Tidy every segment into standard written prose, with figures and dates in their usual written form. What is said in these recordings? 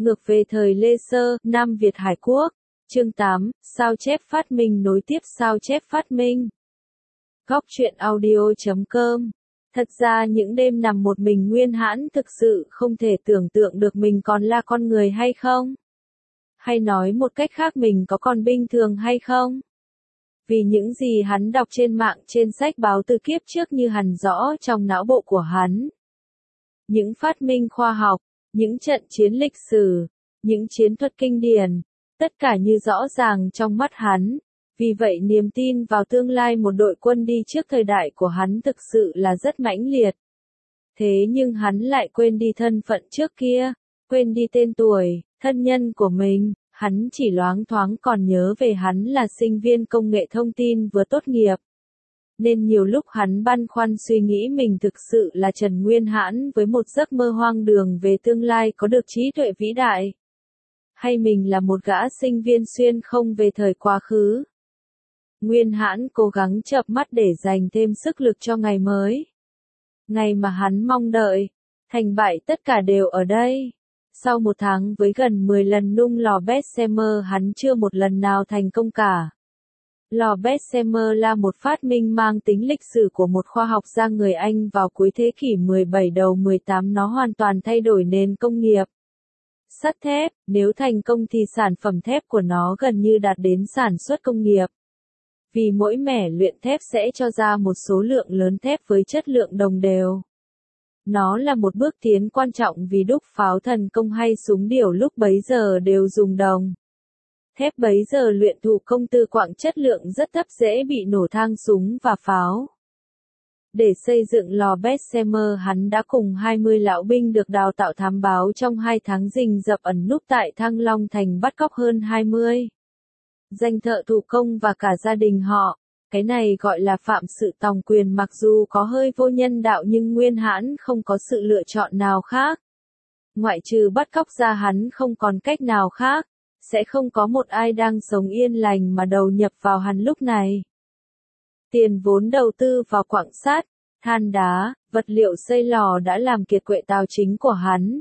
Ngược về thời Lê Sơ, Nam Việt Hải Quốc. Chương 8, sao chép phát minh nối tiếp sao chép phát minh. Góc truyện audio.com. Thật ra những đêm nằm một mình Nguyên Hãn thực sự không thể tưởng tượng được mình còn là con người hay không? Hay nói một cách khác mình có còn bình thường hay không? Vì những gì hắn đọc trên mạng trên sách báo từ kiếp trước như hằn rõ trong não bộ của hắn. Những phát minh khoa học, những trận chiến lịch sử, những chiến thuật kinh điển, tất cả như rõ ràng trong mắt hắn. Vì vậy niềm tin vào tương lai một đội quân đi trước thời đại của hắn thực sự là rất mãnh liệt. Thế nhưng hắn lại quên đi thân phận trước kia, quên đi tên tuổi, thân nhân của mình, hắn chỉ loáng thoáng còn nhớ về hắn là sinh viên công nghệ thông tin vừa tốt nghiệp. Nên nhiều lúc hắn băn khoăn suy nghĩ mình thực sự là Trần Nguyên Hãn với một giấc mơ hoang đường về tương lai có được trí tuệ vĩ đại. Hay mình là một gã sinh viên xuyên không về thời quá khứ. Nguyên Hãn cố gắng chợp mắt để dành thêm sức lực cho ngày mới. Ngày mà hắn mong đợi, thành bại tất cả đều ở đây. Sau một tháng với gần 10 lần nung lò Bessemer hắn chưa một lần nào thành công cả. Lò Bessemer là một phát minh mang tính lịch sử của một khoa học gia người Anh vào cuối thế kỷ 17 đầu 18, nó hoàn toàn thay đổi nền công nghiệp. Sắt thép, nếu thành công thì sản phẩm thép của nó gần như đạt đến sản xuất công nghiệp. Vì mỗi mẻ luyện thép sẽ cho ra một số lượng lớn thép với chất lượng đồng đều. Nó là một bước tiến quan trọng vì đúc pháo thần công hay súng điểu lúc bấy giờ đều dùng đồng. Thép bấy giờ luyện thủ công từ quặng chất lượng rất thấp dễ bị nổ thang súng và pháo. Để xây dựng lò Bessemer hắn đã cùng 20 lão binh được đào tạo thám báo trong 2 tháng rình rập ẩn núp tại Thăng Long Thành bắt cóc hơn 20 danh thợ thủ công và cả gia đình họ. Cái này gọi là phạm sự tòng quyền, mặc dù có hơi vô nhân đạo nhưng Nguyên Hãn không có sự lựa chọn nào khác. Ngoại trừ bắt cóc ra hắn không còn cách nào khác, sẽ không có một ai đang sống yên lành mà đầu nhập vào hắn lúc này. Tiền vốn đầu tư vào quặng sắt, than đá, vật liệu xây lò đã làm kiệt quệ tài chính của hắn.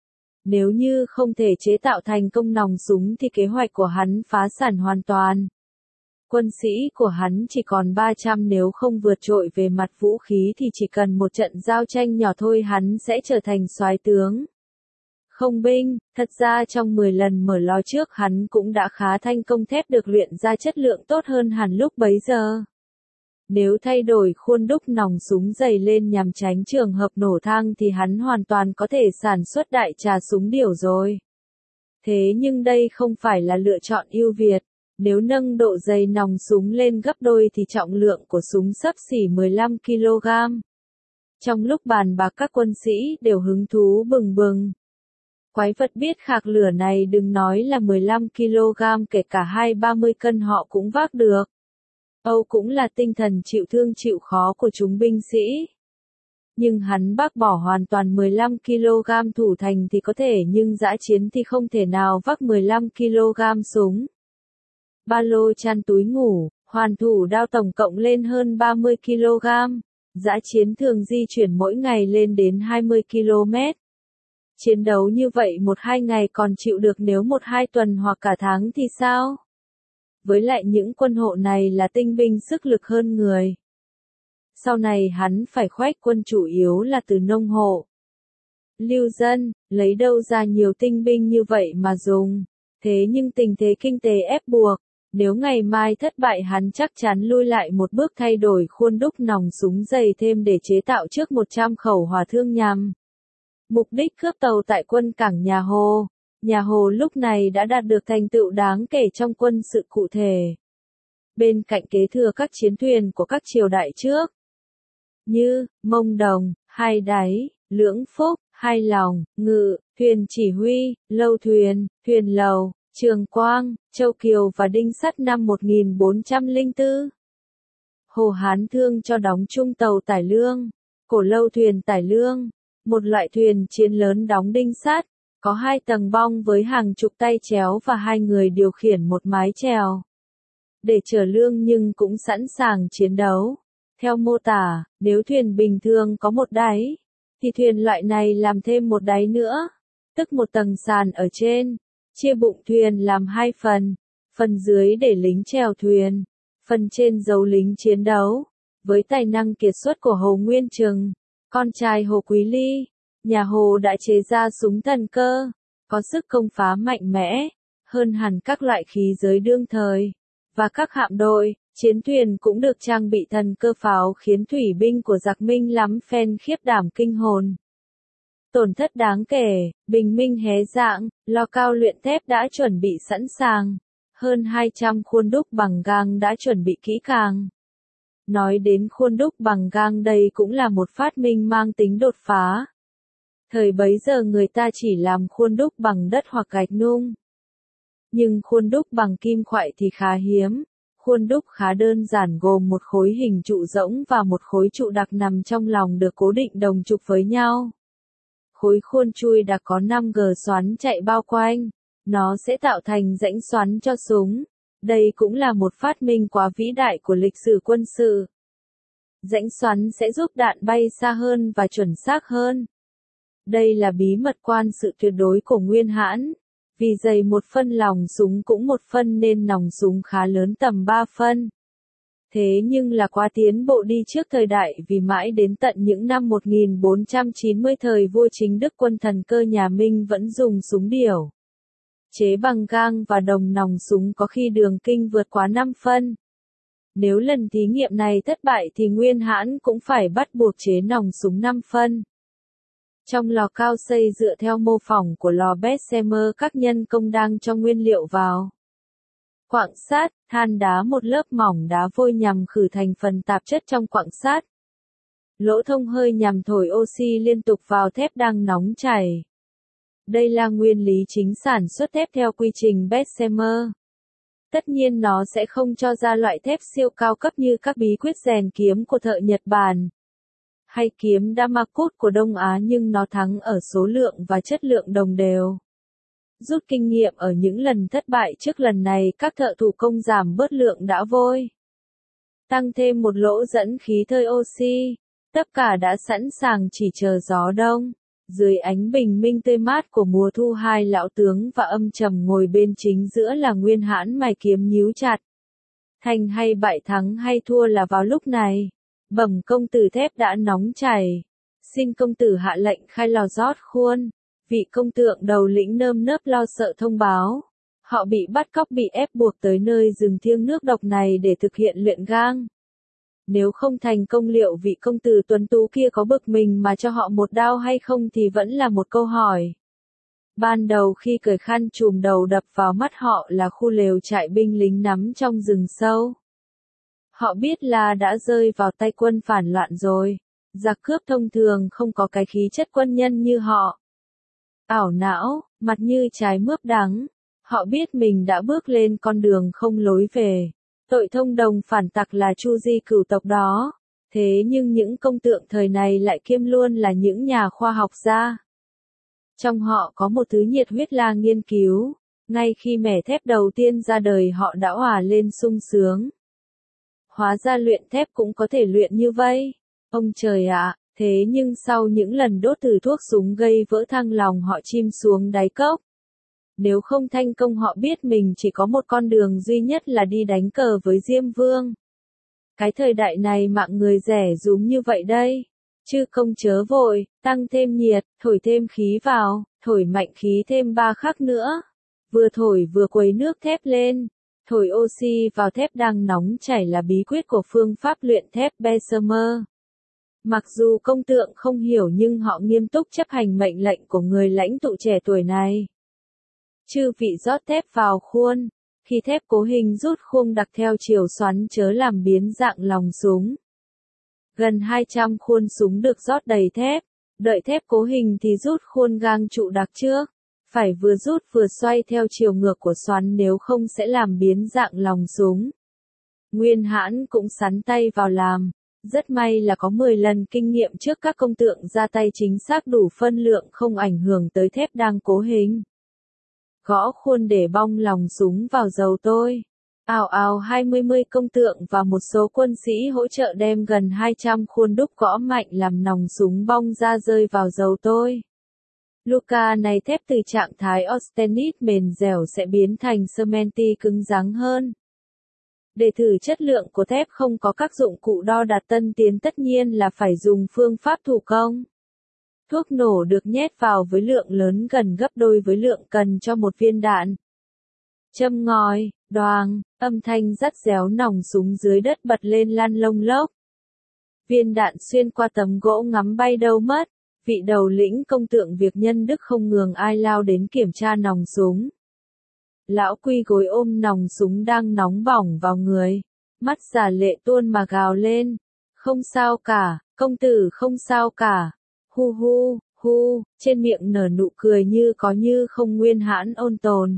Nếu như không thể chế tạo thành công nòng súng thì kế hoạch của hắn phá sản hoàn toàn. Quân sĩ của hắn chỉ còn 300, nếu không vượt trội về mặt vũ khí thì chỉ cần một trận giao tranh nhỏ thôi hắn sẽ trở thành soái tướng. Không binh, thật ra trong 10 lần mở lò trước hắn cũng đã khá thành công, thép được luyện ra chất lượng tốt hơn hẳn lúc bấy giờ. Nếu thay đổi khuôn đúc nòng súng dày lên nhằm tránh trường hợp nổ thang thì hắn hoàn toàn có thể sản xuất đại trà súng điểu rồi. Thế nhưng đây không phải là lựa chọn ưu việt. Nếu nâng độ dày nòng súng lên gấp đôi thì trọng lượng của súng xấp xỉ 15 kg. Trong lúc bàn bạc các quân sĩ đều hứng thú bừng bừng. Quái vật biết khạc lửa này đừng nói là 15 kg, kể cả 20-30 cân họ cũng vác được. Âu cũng là tinh thần chịu thương chịu khó của chúng binh sĩ. Nhưng hắn bác bỏ hoàn toàn 15 kg thủ thành thì có thể nhưng dã chiến thì không thể nào vác 15 kg súng. Ba lô chăn túi ngủ, hoàn thủ đao tổng cộng lên hơn 30 kg. Dã chiến thường di chuyển mỗi ngày lên đến 20 km. Chiến đấu như vậy 1-2 ngày còn chịu được, nếu 1-2 tuần hoặc cả tháng thì sao? Với lại những quân hộ này là tinh binh sức lực hơn người. Sau này hắn phải khoét quân chủ yếu là từ nông hộ. Lưu dân, lấy đâu ra nhiều tinh binh như vậy mà dùng. Thế nhưng tình thế kinh tế ép buộc. Nếu ngày mai thất bại hắn chắc chắn lui lại một bước, thay đổi khuôn đúc nòng súng dày thêm để chế tạo trước 100 khẩu hỏa thương nhằm mục đích cướp tàu tại quân cảng Nhà Hồ. Nhà Hồ lúc này đã đạt được thành tựu đáng kể trong quân sự cụ thể. Bên cạnh kế thừa các chiến thuyền của các triều đại trước, như Mông Đồng, Hai Đáy, Lưỡng Phúc, Hai Lòng, Ngự, thuyền chỉ huy, lâu thuyền, thuyền lầu, Trường Quang, Châu Kiều và Đinh Sắt năm 1404. Hồ Hán Thương cho đóng chung tàu tải lương, cổ lâu thuyền tải lương, một loại thuyền chiến lớn đóng đinh sắt, có 2 tầng bong với hàng chục tay chéo và 2 người điều khiển một mái chèo. Để chở lương nhưng cũng sẵn sàng chiến đấu. Theo mô tả, nếu thuyền bình thường có một đáy, thì thuyền loại này làm thêm một đáy nữa. tức một tầng sàn ở trên, chia bụng thuyền làm hai phần dưới để lính chèo thuyền, phần trên giấu lính chiến đấu. Với tài năng kiệt xuất của Hồ Nguyên Trừng, con trai Hồ Quý Ly, nhà Hồ đã chế ra súng thần cơ, có sức công phá mạnh mẽ, hơn hẳn các loại khí giới đương thời, và các hạm đội, chiến thuyền cũng được trang bị thần cơ pháo khiến thủy binh của giặc Minh lắm phen khiếp đảm kinh hồn. Tổn thất đáng kể, bình minh hé rạng, lò cao luyện thép đã chuẩn bị sẵn sàng, hơn 200 khuôn đúc bằng gang đã chuẩn bị kỹ càng. Nói đến khuôn đúc bằng gang đây cũng là một phát minh mang tính đột phá. Thời bấy giờ người ta chỉ làm khuôn đúc bằng đất hoặc gạch nung. Nhưng khuôn đúc bằng kim khoại thì khá hiếm. Khuôn đúc khá đơn giản gồm một khối hình trụ rỗng và một khối trụ đặc nằm trong lòng được cố định đồng trục với nhau. Khối khuôn chui đặc có 5 gờ xoắn chạy bao quanh. Nó sẽ tạo thành rãnh xoắn cho súng. Đây cũng là một phát minh quá vĩ đại của lịch sử quân sự. Rãnh xoắn sẽ giúp đạn bay xa hơn và chuẩn xác hơn. Đây là bí mật quan sự tuyệt đối của Nguyên Hãn. Vì dày 1 phân lòng súng cũng 1 phân nên nòng súng khá lớn tầm 3 phân. Thế nhưng là quá tiến bộ đi trước thời đại vì mãi đến tận những năm 1490 thời vua Chính Đức quân thần cơ nhà Minh vẫn dùng súng điểu. Chế bằng gang và đồng nòng súng có khi đường kinh vượt quá 5 phân. Nếu lần thí nghiệm này thất bại thì Nguyên Hãn cũng phải bắt buộc chế nòng súng 5 phân. Trong lò cao xây dựa theo mô phỏng của lò Bessemer các nhân công đang cho nguyên liệu vào. Quặng sắt, than đá một lớp mỏng đá vôi nhằm khử thành phần tạp chất trong quặng sắt. Lỗ thông hơi nhằm thổi oxy liên tục vào thép đang nóng chảy. Đây là nguyên lý chính sản xuất thép theo quy trình Bessemer. Tất nhiên nó sẽ không cho ra loại thép siêu cao cấp như các bí quyết rèn kiếm của thợ Nhật Bản hay kiếm Damascus của Đông Á, nhưng nó thắng ở số lượng và chất lượng đồng đều. Rút kinh nghiệm ở những lần thất bại trước lần này, các thợ thủ công giảm bớt lượng đá vôi, tăng thêm một lỗ dẫn khí thơi oxy. Tất cả đã sẵn sàng chỉ chờ gió đông. Dưới ánh bình minh tươi mát của mùa thu, hai lão tướng và âm trầm ngồi bên chính giữa là Nguyên Hãn mài kiếm nhíu chặt. Thành hay bại, thắng hay thua là vào lúc này. Bẩm công tử, thép đã nóng chảy. Xin công tử hạ lệnh khai lò rót khuôn. Vị công tượng đầu lĩnh nơm nớp lo sợ thông báo. Họ bị bắt cóc, bị ép buộc tới nơi rừng thiêng nước độc này để thực hiện luyện gang. Nếu không thành công, liệu vị công tử tuấn tú kia có bực mình mà cho họ một đao hay không thì vẫn là một câu hỏi. Ban đầu khi cởi khăn trùm đầu, đập vào mắt họ là khu lều trại binh lính nắm trong rừng sâu. Họ biết là đã rơi vào tay quân phản loạn rồi. Giặc cướp thông thường không có cái khí chất quân nhân như họ. Ảo não, mặt như trái mướp đắng. Họ biết mình đã bước lên con đường không lối về. Tội thông đồng phản tặc là Chu Di cửu tộc đó. Thế nhưng những công tượng thời này lại kiêm luôn là những nhà khoa học gia. Trong họ có một thứ nhiệt huyết là nghiên cứu. Ngay khi mẻ thép đầu tiên ra đời họ đã òa lên sung sướng. Hóa ra luyện thép cũng có thể luyện như vậy. Ông trời ạ, thế nhưng sau những lần đốt thử thuốc súng gây vỡ thăng lòng họ chìm xuống đáy cốc. Nếu không thành công, họ biết mình chỉ có một con đường duy nhất là đi đánh cờ với Diêm Vương. Cái thời đại này mạng người rẻ rúm như vậy đây. Chứ không chớ vội, tăng thêm nhiệt, thổi thêm khí vào, thổi mạnh khí thêm 3 khắc nữa. Vừa thổi vừa quấy nước thép lên. Thổi oxy vào thép đang nóng chảy là bí quyết của phương pháp luyện thép Bessemer. Mặc dù công tượng không hiểu nhưng họ nghiêm túc chấp hành mệnh lệnh của người lãnh tụ trẻ tuổi này. Chư vị rót thép vào khuôn. Khi thép cố hình rút khuôn đặc theo chiều xoắn chớ làm biến dạng lòng súng. Gần 200 khuôn súng được rót đầy thép. Đợi thép cố hình thì rút khuôn gang trụ đặc trước. Phải vừa rút vừa xoay theo chiều ngược của xoắn, nếu không sẽ làm biến dạng lòng súng. Nguyên Hãn cũng sắn tay vào làm. Rất may là có 10 lần kinh nghiệm trước các công tượng ra tay chính xác đủ phân lượng, không ảnh hưởng tới thép đang cố hình. Gõ khuôn để bong lòng súng vào dầu tôi. Ào ào 20 công tượng và một số quân sĩ hỗ trợ đem gần 200 khuôn đúc gõ mạnh làm nòng súng bong ra rơi vào dầu tôi. Luca này thép từ trạng thái austenite mềm dẻo sẽ biến thành cementi cứng rắn hơn. Để thử chất lượng của thép không có các dụng cụ đo đạc tân tiến, tất nhiên là phải dùng phương pháp thủ công. Thuốc nổ được nhét vào với lượng lớn gần gấp đôi với lượng cần cho một viên đạn. Châm ngòi, đoàng, âm thanh rắt réo nòng súng dưới đất bật lên lăn lông lốc. Viên đạn xuyên qua tấm gỗ ngắm bay đâu mất. Vị đầu lĩnh công tượng việc nhân đức không ngường ai lao đến kiểm tra nòng súng. Lão quy gối ôm nòng súng đang nóng bỏng vào người. Mắt già lệ tuôn mà gào lên. Không sao cả, công tử không sao cả. Hu hu, hu, trên miệng nở nụ cười như có như không. Nguyên Hãn ôn tồn.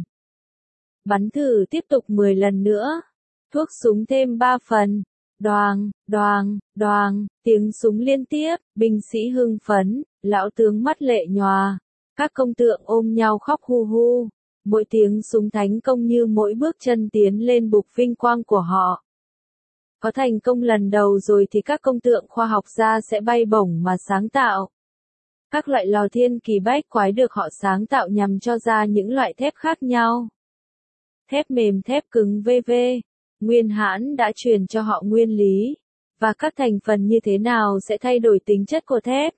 Bắn thử tiếp tục 10 lần nữa. Thuốc súng thêm 3 phần. Đoàng, đoàng, đoàng, tiếng súng liên tiếp, binh sĩ hưng phấn, lão tướng mắt lệ nhòa. Các công tượng ôm nhau khóc hu hu. Mỗi tiếng súng thành công như mỗi bước chân tiến lên bục vinh quang của họ. Có thành công lần đầu rồi thì các công tượng khoa học gia sẽ bay bổng mà sáng tạo. Các loại lò thiên kỳ bách quái được họ sáng tạo nhằm cho ra những loại thép khác nhau. Thép mềm, thép cứng v.v. Nguyên Hãn đã truyền cho họ nguyên lý, và các thành phần như thế nào sẽ thay đổi tính chất của thép.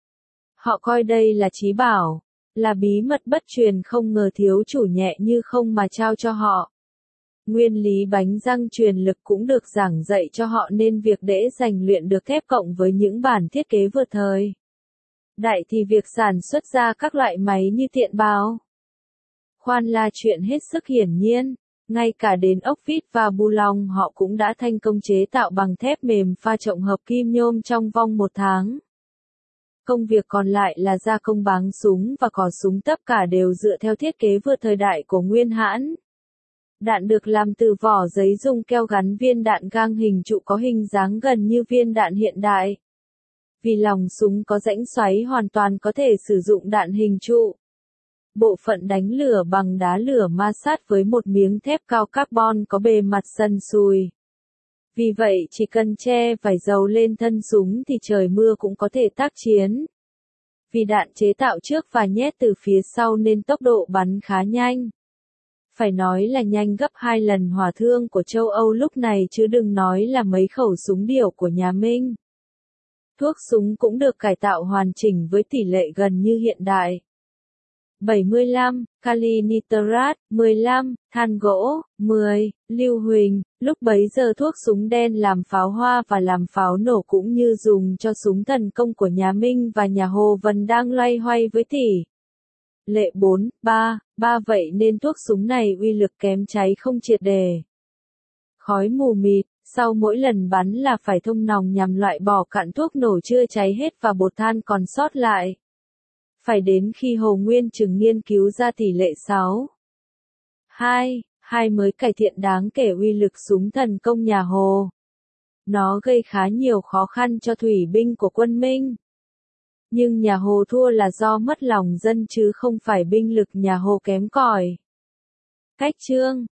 Họ coi đây là trí bảo, là bí mật bất truyền không ngờ thiếu chủ nhẹ như không mà trao cho họ. Nguyên lý bánh răng truyền lực cũng được giảng dạy cho họ nên việc để rèn luyện được thép cộng với những bản thiết kế vượt thời đại thì việc sản xuất ra các loại máy như tiện bào, khoan là chuyện hết sức hiển nhiên. Ngay cả đến ốc vít và bu long họ cũng đã thành công chế tạo bằng thép mềm pha trộn hợp kim nhôm trong vòng 1 tháng. Công việc còn lại là gia công báng súng và cò súng, tất cả đều dựa theo thiết kế vượt thời đại của Nguyên Hãn. Đạn được làm từ vỏ giấy dùng keo gắn viên đạn gang hình trụ có hình dáng gần như viên đạn hiện đại. Vì lòng súng có rãnh xoáy hoàn toàn có thể sử dụng đạn hình trụ. Bộ phận đánh lửa bằng đá lửa ma sát với một miếng thép cao carbon có bề mặt sần sùi. Vì vậy chỉ cần che vải dầu lên thân súng thì trời mưa cũng có thể tác chiến. Vì đạn chế tạo trước và nhét từ phía sau nên tốc độ bắn khá nhanh. Phải nói là nhanh gấp 2 lần hỏa thương của châu Âu lúc này chứ đừng nói là mấy khẩu súng điểu của nhà Minh. Thuốc súng cũng được cải tạo hoàn chỉnh với tỷ lệ gần như hiện đại. 75, kali nitrat, 15, than gỗ, 10, lưu huỳnh. Lúc bấy giờ thuốc súng đen làm pháo hoa và làm pháo nổ cũng như dùng cho súng thần công của nhà Minh và nhà Hồ Vân đang loay hoay với tỷ lệ 4-3, vậy nên thuốc súng này uy lực kém, cháy không triệt đề. Khói mù mịt, sau mỗi lần bắn là phải thông nòng nhằm loại bỏ cặn thuốc nổ chưa cháy hết và bột than còn sót lại. Phải đến khi Hồ Nguyên Trừng nghiên cứu ra tỷ lệ 6-2 mới cải thiện đáng kể uy lực súng thần công nhà Hồ. Nó gây khá nhiều khó khăn cho thủy binh của quân Minh. Nhưng nhà Hồ thua là do mất lòng dân chứ không phải binh lực nhà Hồ kém cỏi. Cách chương